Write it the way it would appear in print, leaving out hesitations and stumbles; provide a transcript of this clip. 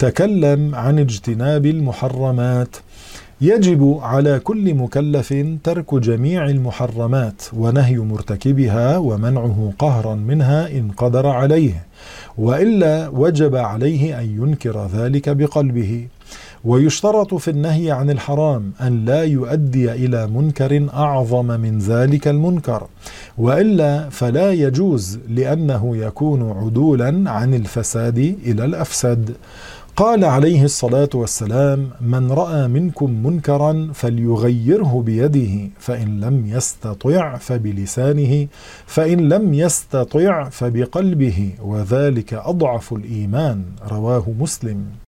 تكلم عن اجتناب المحرمات. يجب على كل مكلف ترك جميع المحرمات ونهي مرتكبها ومنعه قهرا منها إن قدر عليه، وإلا وجب عليه أن ينكر ذلك بقلبه. ويشترط في النهي عن الحرام أن لا يؤدي إلى منكر أعظم من ذلك المنكر، وإلا فلا يجوز، لأنه يكون عدولا عن الفساد إلى الأفسد. قال عليه الصلاة والسلام: من رأى منكم منكرا فليغيره بيده، فإن لم يستطع فبلسانه، فإن لم يستطع فبقلبه، وذلك أضعف الإيمان. رواه مسلم.